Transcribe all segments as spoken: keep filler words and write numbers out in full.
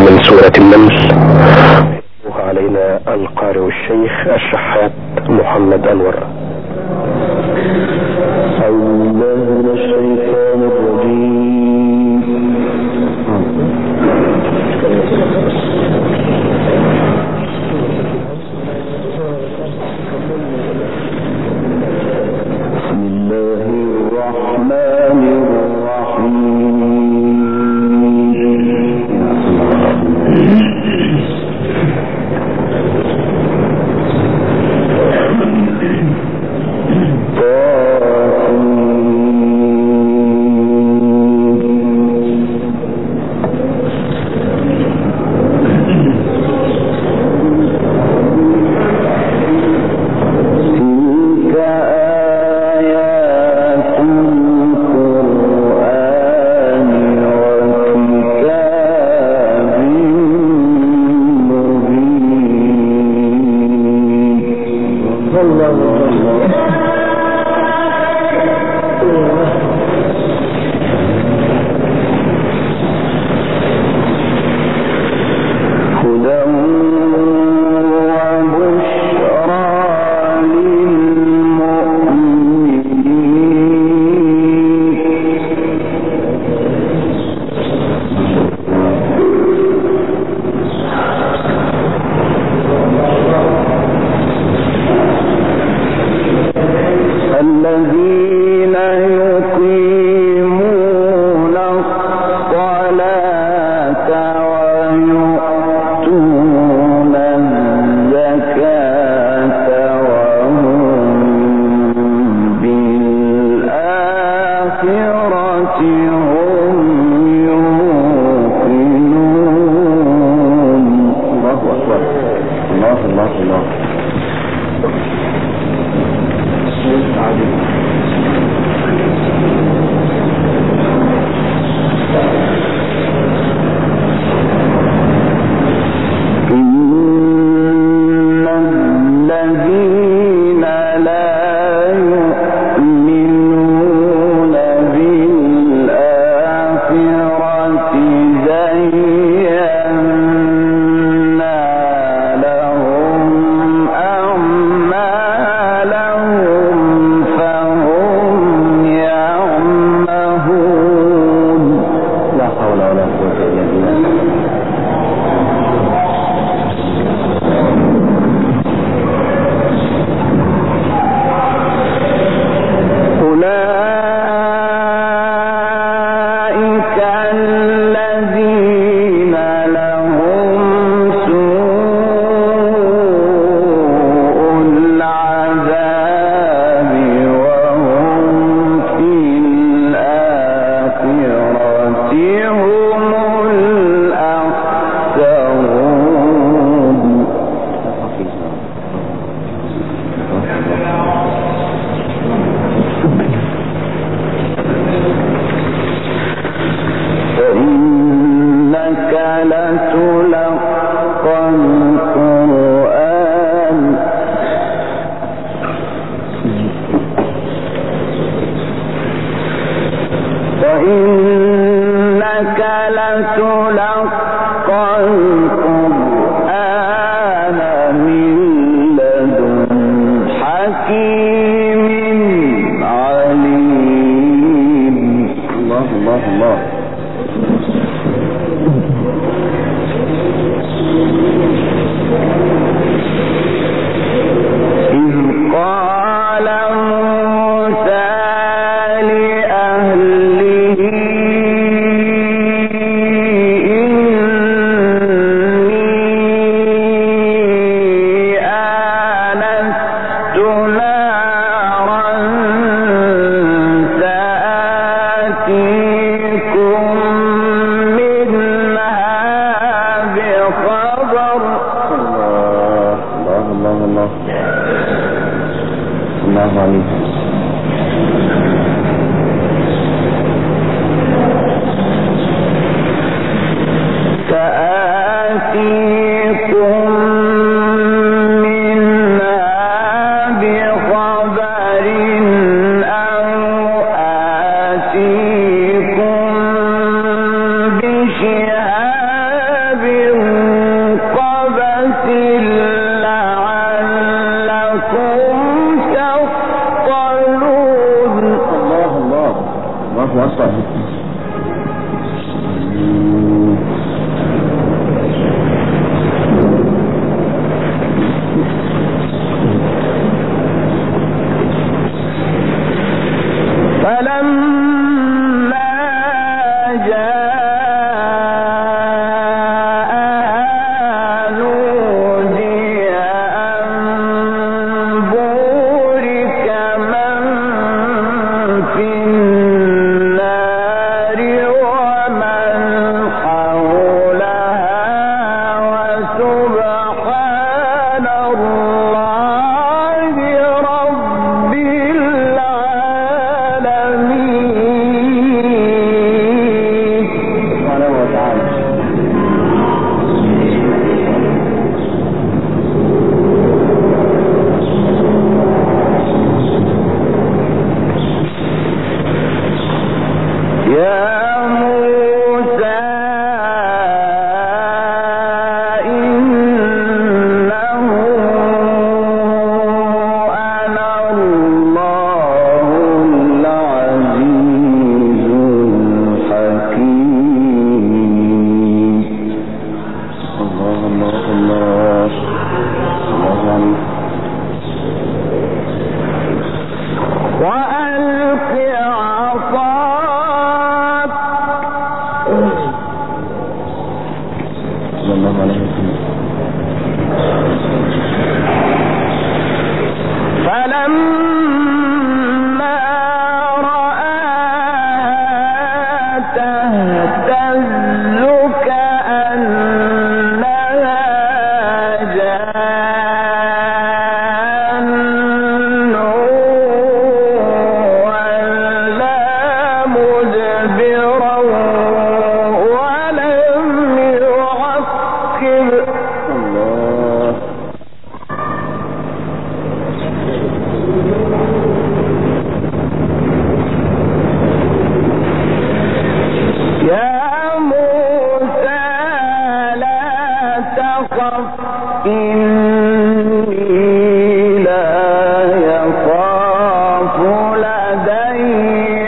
من سورة النمل. علينا القارئ الشيخ الشحات محمد أنور. أعوذ بالله من الشيطان الرجيم. بسم الله الرحمن الرحيم. شهاب صلى الله عليه وسلم. فلما رآها تهتز كأنها جان ولا مدبرا ولم يعقب. الله. يا موسى لا تخف إني لا يخاف لدي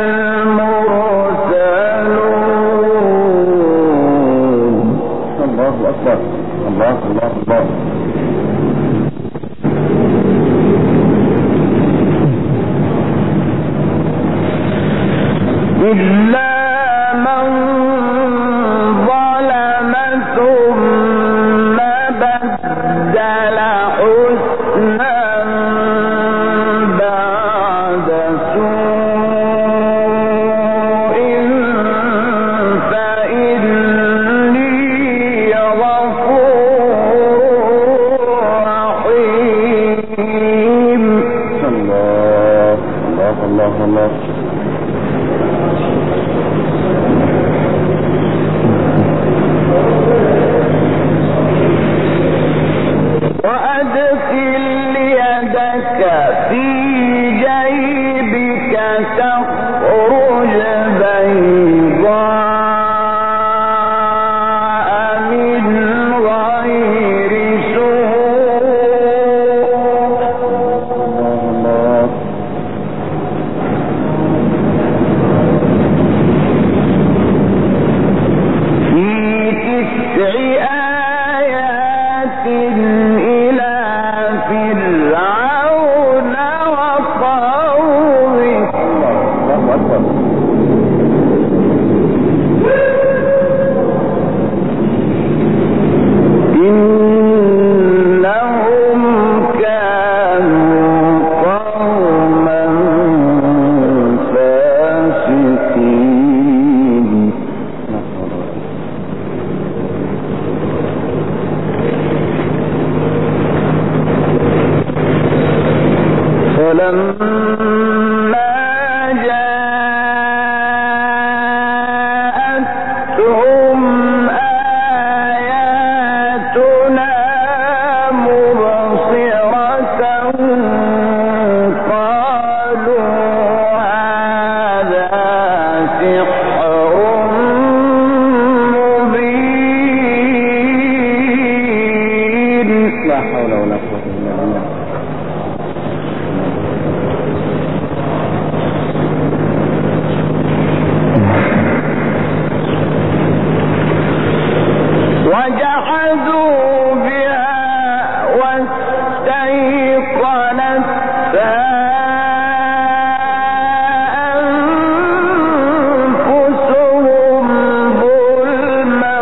المرسلون. الله أكبر. الله الله الله. إلا من ظلم ثم بدل حسنا بعد سوء فإني غفور رحيم. الله الله الله الله. وأدخل يدك في جيبك تخرج بيضاء من غير سوء. الله. في تسع آيات إلى فرعون وقومه. الله أكبر. إنهم كانوا قوما فاسقين. فلما جاءتهم آياتنا مبصرة قالوا هذا سحر مبين. لا حول ولا قوة إلا بالله. وجحدوا بها واستيقنتها أنفسهم ظلما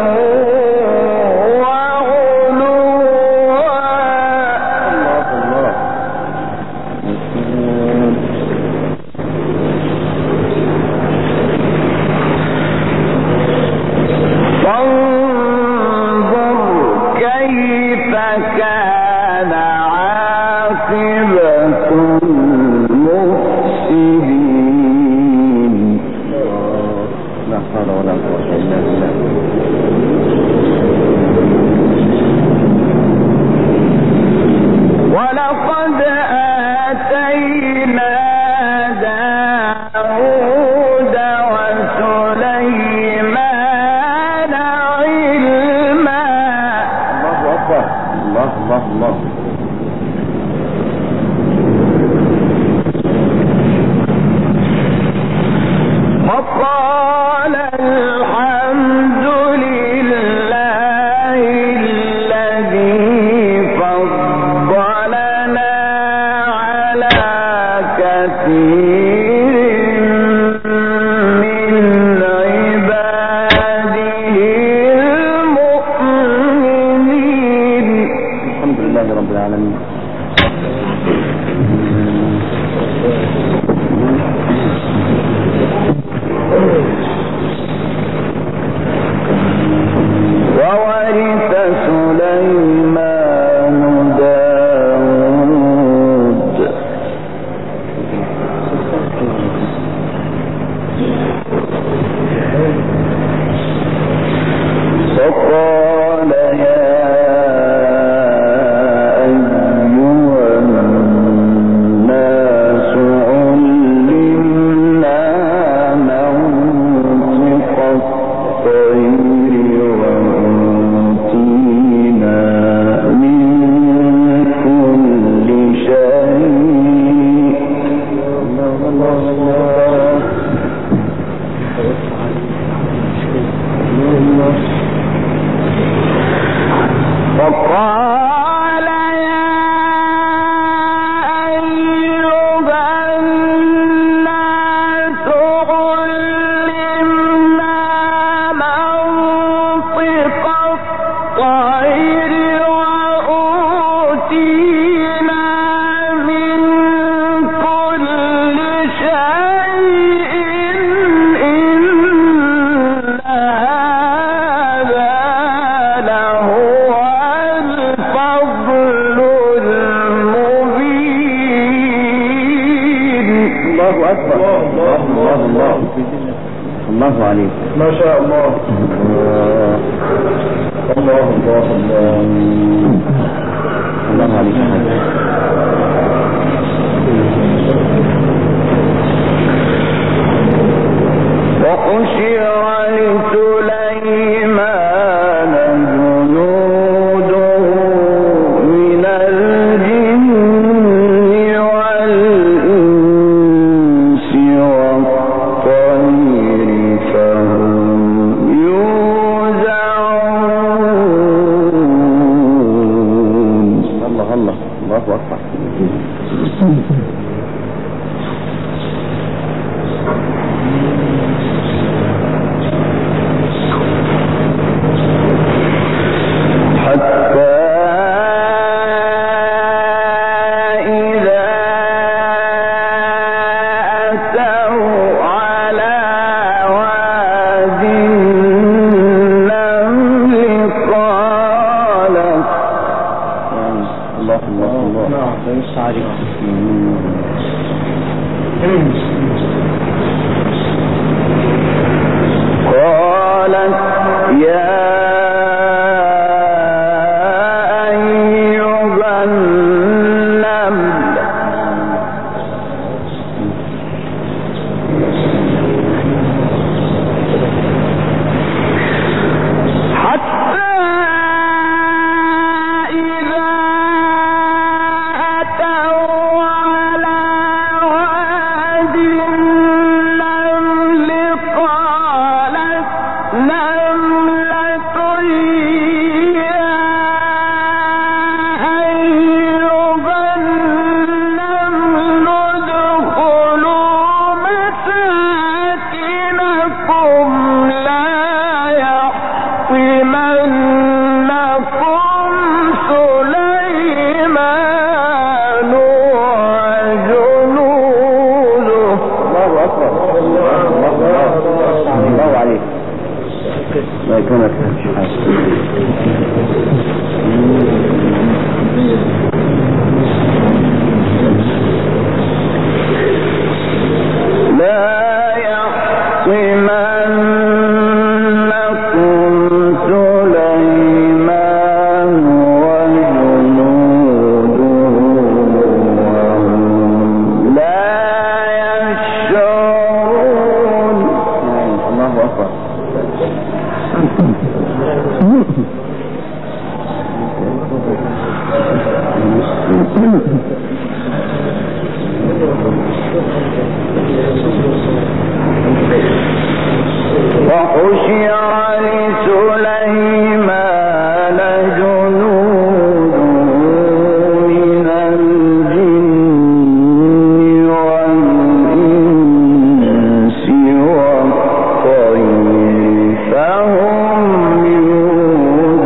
وعلوا. الله فانظر كيف كان عاقبة المفسدين. لا حول ولا قوة إلا بالله. ولقد آتينا داود وسليمان علما. الله أكبر. الله الله الله. وقال الحمد لله الذي فضلنا على كثير من عباده المؤمنين. العالمين. وورث سليمان داود فقال يا الله عليك ما شاء الله. الله الله الله الله عليك. وحشر لسليمان جنوده من الجن والإنس والطير فهم يوزعون. الله الله الله أكبر. قالت يا أيها النمل حتى إذا أتوا على وادي النمل قالت نملة يا أيها النمل ادخلوا مساكنكم لا يحطمنكم سليمان وجنوده. الله أكبر. الله الله عليك. لا يكونك لا يحطمنكم سليمان وجنوده وهم لا يشعرون. الله أكبر. وحشر لسليمان جنوده من الجن والإنس والطير فهم يوزعون.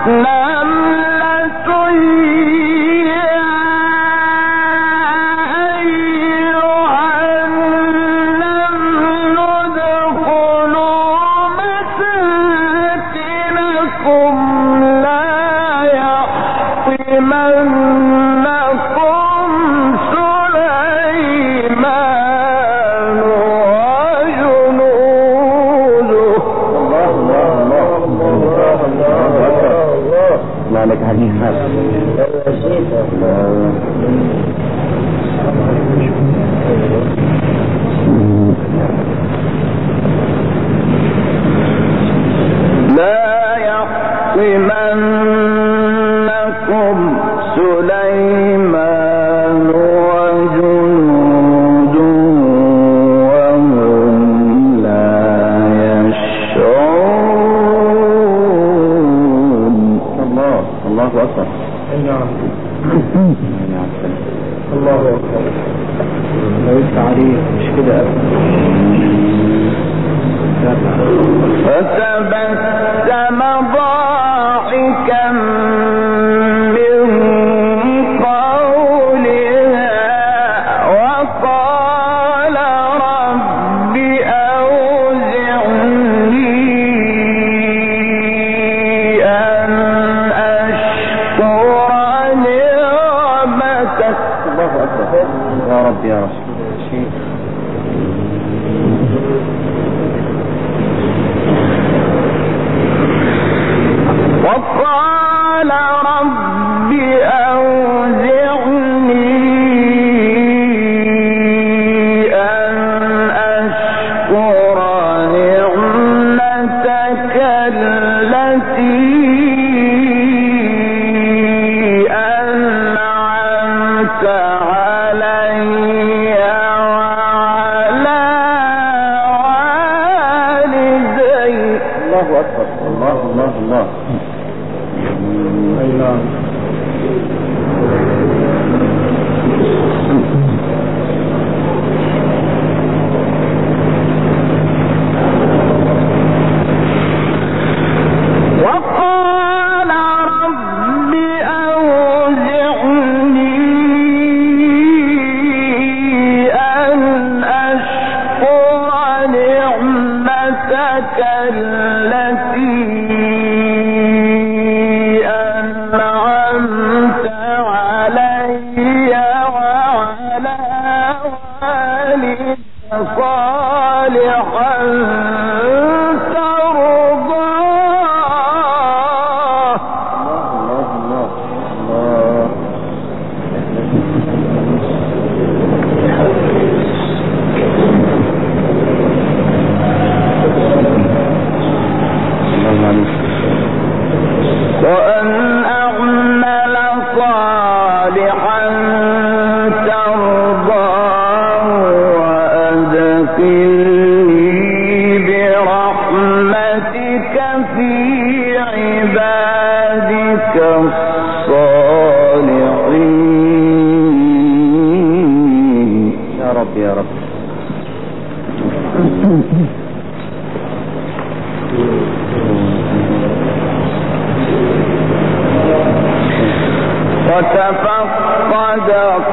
وتفقد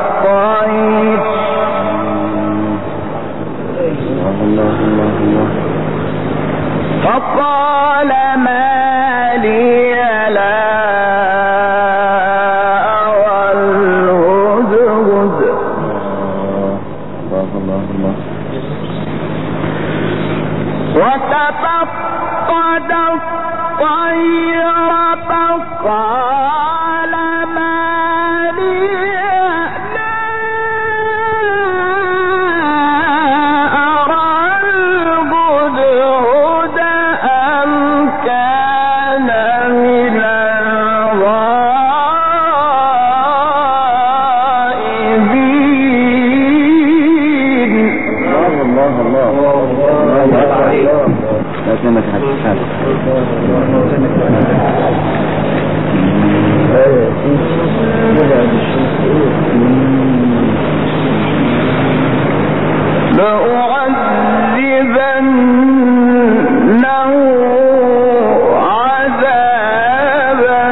الطير فقال ما لي لا أرى الهدهد وتفقد الطير فقال ما لي لا أرى الهدهد أم كان من الغائبين. الله الله الله لكنك حدث لأعذبنه عذابا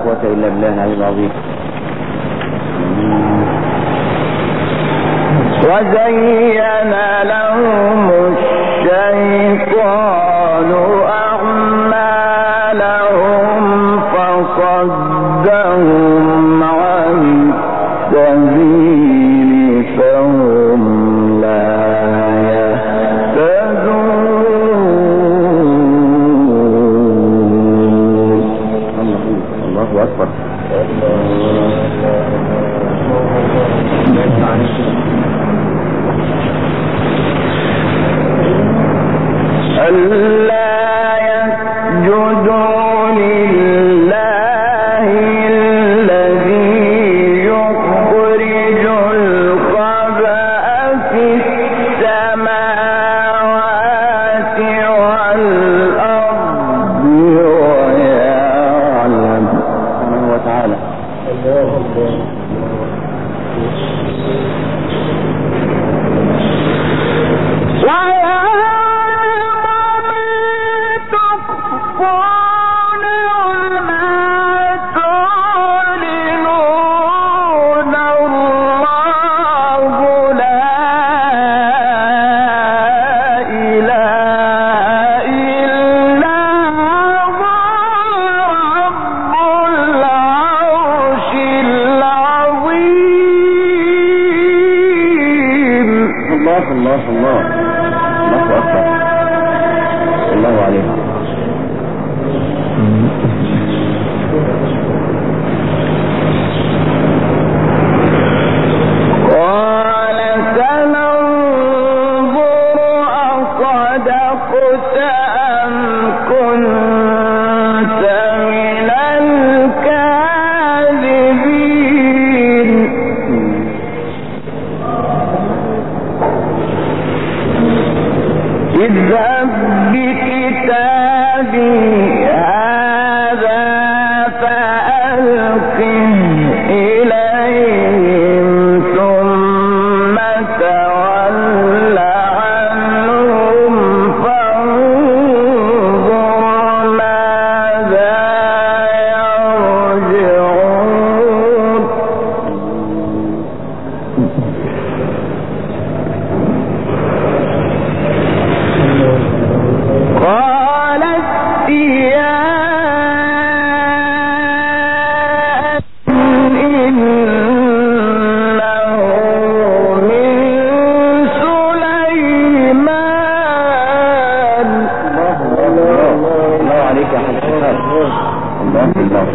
قوة إلا بالله العلي العظيم. وزين لهم الشيطان أعمالهم فصدهم عن السبيل فهم لا يهتدون. الله أكبر. ألا يسجدوا لله الذي يخرج الخبأ في السماوات والأرض ويعلم سبحانه وتعالى. الله الله الله أكبر. الله عليه. قال سننظر أصدقت أم كنت من الكاذبين. اذهب بكتابي هذا فألقه إليهم ثم تول عنهم فانظر ماذا يرجعون. قالت يا إنه من سليمان. الله عليك يا حبيبي. الله الله.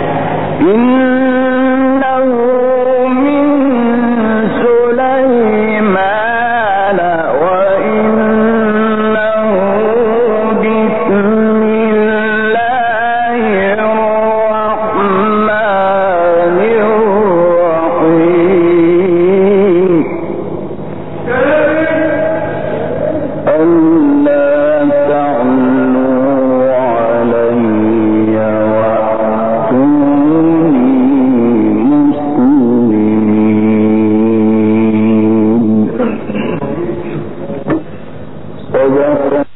إنه من سليمان وإنه بسم الله الرحمن الرحيم. ألا تعلوا علي وأتوني مسلمين. صدق